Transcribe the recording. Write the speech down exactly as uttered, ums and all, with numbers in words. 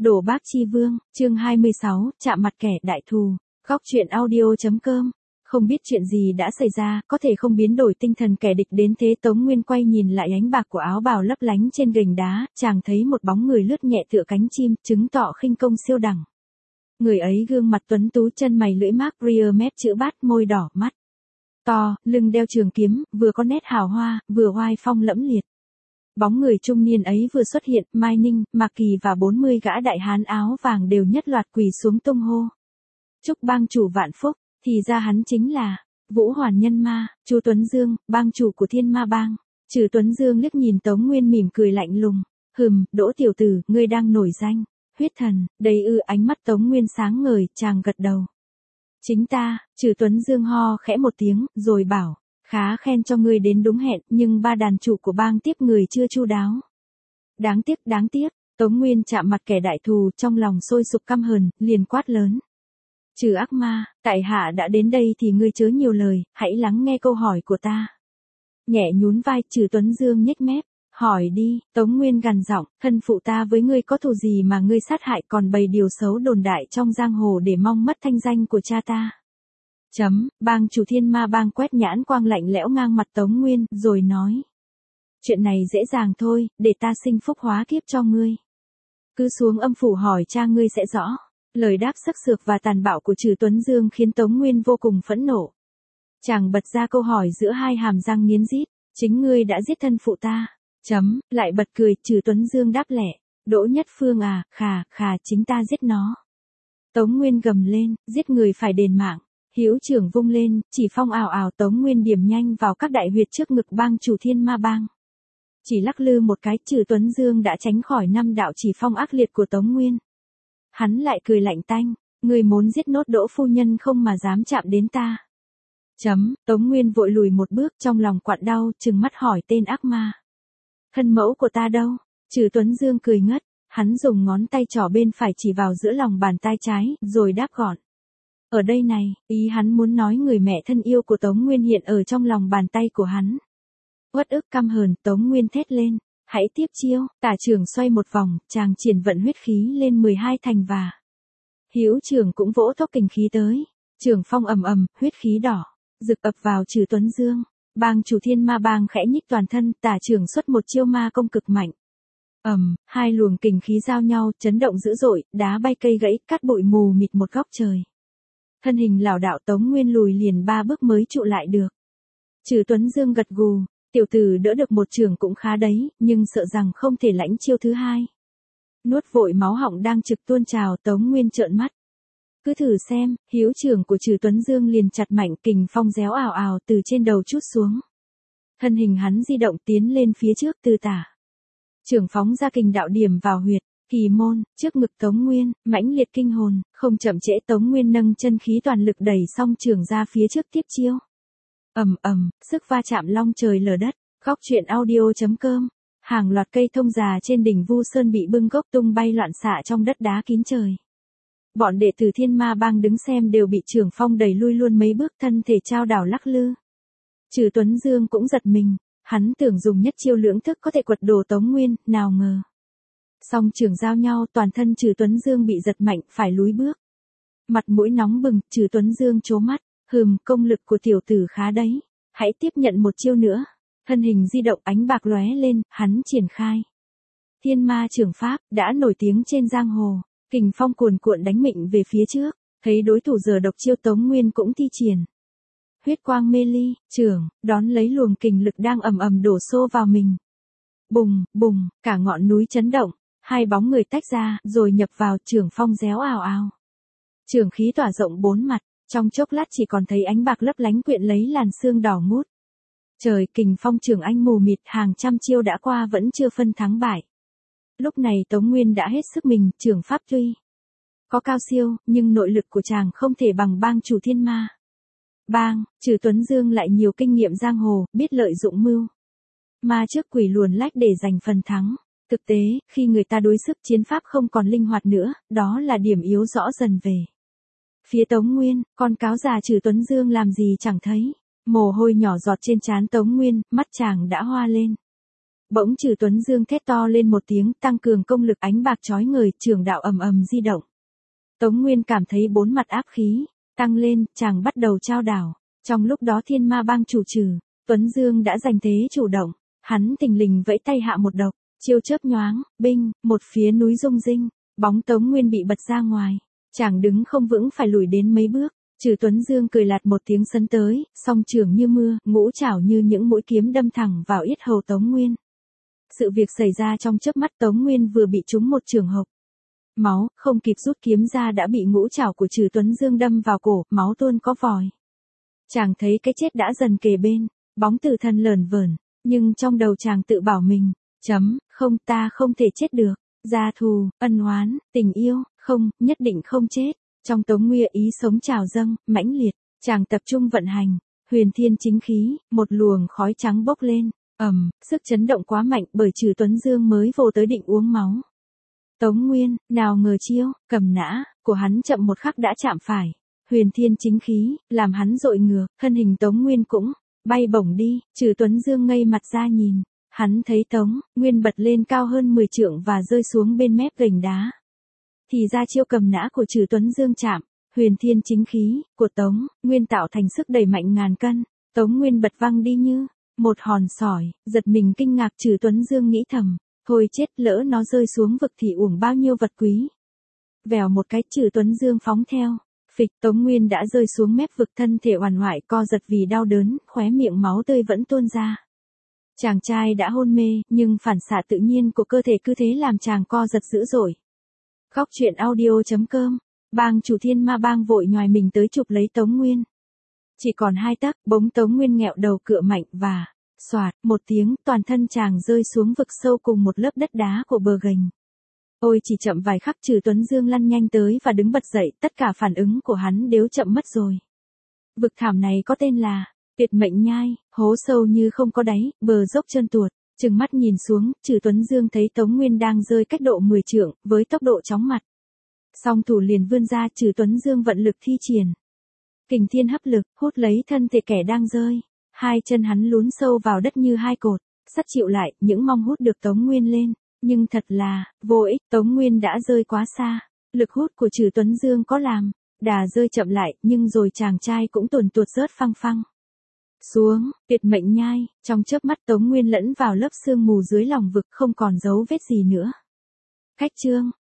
Đồ Bác Chi Vương, chương hai mươi sáu, chạm mặt kẻ đại thù. Góc truyện audio.com. Không biết chuyện gì đã xảy ra, có thể không biến đổi tinh thần kẻ địch đến thế. Tống Nguyên quay nhìn lại ánh bạc của áo bào lấp lánh trên gành đá, chàng thấy một bóng người lướt nhẹ tựa cánh chim, chứng tỏ khinh công siêu đẳng. Người ấy gương mặt tuấn tú, chân mày lưỡi mác, rear mép chữ bát, môi đỏ, mắt to, lưng đeo trường kiếm, vừa có nét hào hoa, vừa oai phong lẫm liệt. Bóng người trung niên ấy vừa xuất hiện, Mai Ninh, Mạc Kỳ và bốn mươi gã đại hán áo vàng đều nhất loạt quỳ xuống tung hô. Chúc bang chủ vạn phúc, thì ra hắn chính là Vũ Hoàn Nhân Ma, Chu Tuấn Dương, bang chủ của Thiên Ma Bang. Trừ Tuấn Dương liếc nhìn Tống Nguyên mỉm cười lạnh lùng, hừm, Đỗ tiểu tử, ngươi đang nổi danh, huyết thần, đầy ư. Ánh mắt Tống Nguyên sáng ngời, chàng gật đầu. Chính ta. Trừ Tuấn Dương ho khẽ một tiếng, rồi bảo. Khá khen cho ngươi đến đúng hẹn, nhưng ba đàn chủ của bang tiếp người chưa chu đáo. Đáng tiếc, đáng tiếc. Tống Nguyên chạm mặt kẻ đại thù, trong lòng sôi sục căm hờn, liền quát lớn. Trừ ác ma, tại hạ đã đến đây thì ngươi chớ nhiều lời, hãy lắng nghe câu hỏi của ta. Nhẹ nhún vai, Trừ Tuấn Dương nhếch mép. Hỏi đi. Tống Nguyên gằn giọng, thân phụ ta với ngươi có thù gì mà ngươi sát hại, còn bày điều xấu đồn đại trong giang hồ để mong mất thanh danh của cha ta. Chấm, bang chủ Thiên Ma Bang quét nhãn quang lạnh lẽo ngang mặt Tống Nguyên, rồi nói. Chuyện này dễ dàng thôi, để ta sinh phúc hóa kiếp cho ngươi. Cứ xuống âm phủ hỏi cha ngươi sẽ rõ. Lời đáp sắc sược và tàn bạo của Trừ Tuấn Dương khiến Tống Nguyên vô cùng phẫn nộ. Chàng bật ra câu hỏi giữa hai hàm răng nghiến rít, chính ngươi đã giết thân phụ ta. Chấm, lại bật cười, Trừ Tuấn Dương đáp lẹ, Đỗ Nhất Phương à, khà, khà, chính ta giết nó. Tống Nguyên gầm lên, giết người phải đền mạng. Hữu trưởng vung lên, chỉ phong ảo ảo. Tống Nguyên điểm nhanh vào các đại huyệt trước ngực bang chủ Thiên Ma Bang. Chỉ lắc lư một cái, Trừ Tuấn Dương đã tránh khỏi năm đạo chỉ phong ác liệt của Tống Nguyên. Hắn lại cười lạnh tanh, người muốn giết nốt Đỗ phu nhân không mà dám chạm đến ta. Chấm, Tống Nguyên vội lùi một bước, trong lòng quặn đau, trừng mắt hỏi tên ác ma. Thân mẫu của ta đâu? Trừ Tuấn Dương cười ngất, hắn dùng ngón tay trỏ bên phải chỉ vào giữa lòng bàn tay trái, rồi đáp gọn. Ở đây này, ý hắn muốn nói người mẹ thân yêu của Tống Nguyên hiện ở trong lòng bàn tay của hắn. Uất ức căm hờn, Tống Nguyên thét lên, hãy tiếp chiêu. Tả trưởng xoay một vòng, chàng triển vận huyết khí lên mười hai thành và. Hữu trưởng cũng vỗ thốc kình khí tới. Trưởng phong ầm ầm, huyết khí đỏ rực ập vào Trừ Tuấn Dương. Bang chủ Thiên Ma Bang khẽ nhích toàn thân, tả trưởng xuất một chiêu ma công cực mạnh. ầm, um, hai luồng kình khí giao nhau, chấn động dữ dội, đá bay cây gãy, cát bụi mù mịt một góc trời. Thân hình lảo đảo Tống Nguyên lùi liền ba bước mới trụ lại được. Trừ Tuấn Dương gật gù, tiểu tử đỡ được một trường cũng khá đấy, nhưng sợ rằng không thể lãnh chiêu thứ hai. Nuốt vội máu họng đang trực tuôn trào, Tống Nguyên trợn mắt. Cứ thử xem. Hữu trưởng của Trừ Tuấn Dương liền chặt mạnh, kình phong réo ào ào từ trên đầu trút xuống. Thân hình hắn di động tiến lên phía trước, từ tả trưởng phóng ra kình đạo điểm vào huyệt Kỳ môn, trước ngực Tống Nguyên, mãnh liệt kinh hồn, không chậm trễ. Tống Nguyên nâng chân khí toàn lực đẩy song trường ra phía trước tiếp chiêu. Ầm ầm, sức va chạm long trời lở đất. Góc truyện audio.com. Hàng loạt cây thông già trên đỉnh Vu Sơn bị bưng gốc tung bay loạn xạ trong đất đá kín trời. Bọn đệ tử Thiên Ma Bang đứng xem đều bị trưởng phong đẩy lui luôn mấy bước, thân thể trao đảo lắc lư. Trừ Tuấn Dương cũng giật mình, hắn tưởng dùng nhất chiêu lưỡng thức có thể quật đổ Tống Nguyên, nào ngờ. Song trường giao nhau, toàn thân Trừ Tuấn Dương bị giật mạnh, phải lùi bước. Mặt mũi nóng bừng, Trừ Tuấn Dương trố mắt, hừm, công lực của tiểu tử khá đấy, hãy tiếp nhận một chiêu nữa. Thân hình di động, ánh bạc lóe lên, hắn triển khai Thiên Ma Trường Pháp, đã nổi tiếng trên giang hồ. Kình phong cuồn cuộn đánh mịnh về phía trước, thấy đối thủ giờ độc chiêu, Tống Nguyên cũng thi triển huyết quang mê ly, trưởng, đón lấy luồng kình lực đang ầm ầm đổ xô vào mình. Bùng, bùng, cả ngọn núi chấn động, hai bóng người tách ra, rồi nhập vào, trưởng phong réo ào ào. Trường khí tỏa rộng bốn mặt, trong chốc lát chỉ còn thấy ánh bạc lấp lánh quyện lấy làn sương đỏ mút. Trời, kình phong trường anh mù mịt, hàng trăm chiêu đã qua vẫn chưa phân thắng bại. Lúc này Tống Nguyên đã hết sức mình, trưởng pháp tuy có cao siêu, nhưng nội lực của chàng không thể bằng bang chủ Thiên Ma Bang. Trừ Tuấn Dương lại nhiều kinh nghiệm giang hồ, biết lợi dụng mưu ma trước quỷ luồn lách để giành phần thắng. Thực tế, khi người ta đối sức, chiến pháp không còn linh hoạt nữa, đó là điểm yếu rõ dần về phía Tống Nguyên. Con cáo già Trừ Tuấn Dương làm gì chẳng thấy, mồ hôi nhỏ giọt trên trán Tống Nguyên, mắt chàng đã hoa lên. Bỗng Trừ Tuấn Dương thét to lên một tiếng, tăng cường công lực, ánh bạc chói người, trường đạo ầm ầm di động. Tống Nguyên cảm thấy bốn mặt áp khí tăng lên, chàng bắt đầu trao đảo. Trong lúc đó Thiên Ma Bang chủ Trừ Tuấn Dương đã giành thế chủ động, hắn thình lình vẫy tay hạ một độc, chiêu chớp nhoáng, binh, một phía núi rung rinh, bóng Tống Nguyên bị bật ra ngoài, chàng đứng không vững phải lùi đến mấy bước. Trừ Tuấn Dương cười lạt một tiếng sấn tới, song trường như mưa, ngũ trảo như những mũi kiếm đâm thẳng vào yết hầu Tống Nguyên. Sự việc xảy ra trong chớp mắt, Tống Nguyên vừa bị trúng một trường hộc máu, không kịp rút kiếm ra đã bị ngũ trảo của Trừ Tuấn Dương đâm vào cổ, máu tuôn có vòi. Chàng thấy cái chết đã dần kề bên, bóng tử thần lởn vởn, nhưng trong đầu chàng tự bảo mình, chấm, không, ta không thể chết được, gia thù, ân oán, tình yêu, không, nhất định không chết. Trong Tống Nguyên ý sống trào dâng, mãnh liệt, chàng tập trung vận hành, huyền thiên chính khí, một luồng khói trắng bốc lên, ầm, sức chấn động quá mạnh bởi Trừ Tuấn Dương mới vô tới định uống máu. Tống Nguyên, nào ngờ chiêu, cầm nã, của hắn chậm một khắc đã chạm phải. Huyền thiên chính khí, làm hắn dội ngược, thân hình Tống Nguyên cũng bay bổng đi. Trừ Tuấn Dương ngây mặt ra nhìn, hắn thấy Tống Nguyên bật lên cao hơn mười trượng và rơi xuống bên mép gành đá. Thì ra chiêu cầm nã của Trừ Tuấn Dương chạm, huyền thiên chính khí của Tống Nguyên tạo thành sức đẩy mạnh ngàn cân. Tống Nguyên bật văng đi như một hòn sỏi, giật mình kinh ngạc. Trừ Tuấn Dương nghĩ thầm, thôi chết, lỡ nó rơi xuống vực thì uổng bao nhiêu vật quý. Vèo một cái, Trừ Tuấn Dương phóng theo. Phịch, Tống Nguyên đã rơi xuống mép vực, thân thể oằn oại co giật vì đau đớn, khóe miệng máu tươi vẫn tuôn ra. Chàng trai đã hôn mê, nhưng phản xạ tự nhiên của cơ thể cứ thế làm chàng co giật dữ dội. Góc truyện audio chấm com, bang chủ Thiên Ma Bang vội nhoài mình tới chụp lấy Tống Nguyên. Chỉ còn hai tấc, bỗng Tống Nguyên nghẹo đầu cựa mạnh và, xoạt, một tiếng, toàn thân chàng rơi xuống vực sâu cùng một lớp đất đá của bờ gành. Ôi chỉ chậm vài khắc, Trừ Tuấn Dương lăn nhanh tới và đứng bật dậy, tất cả phản ứng của hắn đều chậm mất rồi. Vực thảm này có tên là Tuyệt Mệnh Nhai, hố sâu như không có đáy, bờ dốc trơn tuột. Trừng mắt nhìn xuống, Trừ Tuấn Dương thấy Tống Nguyên đang rơi cách độ mười trượng, với tốc độ chóng mặt. Song thủ liền vươn ra, Trừ Tuấn Dương vận lực thi triển kình thiên hấp lực, hút lấy thân thể kẻ đang rơi. Hai chân hắn lún sâu vào đất như hai cột sắt chịu lại, những mong hút được Tống Nguyên lên. Nhưng thật là vô ích, Tống Nguyên đã rơi quá xa. Lực hút của Trừ Tuấn Dương có làm đà rơi chậm lại, nhưng rồi chàng trai cũng tuồn tuột rớt phăng phăng xuống. Tuyệt Mệnh Nhai, trong chớp mắt Tống Nguyên lẫn vào lớp sương mù dưới lòng vực, không còn dấu vết gì nữa. Cách chương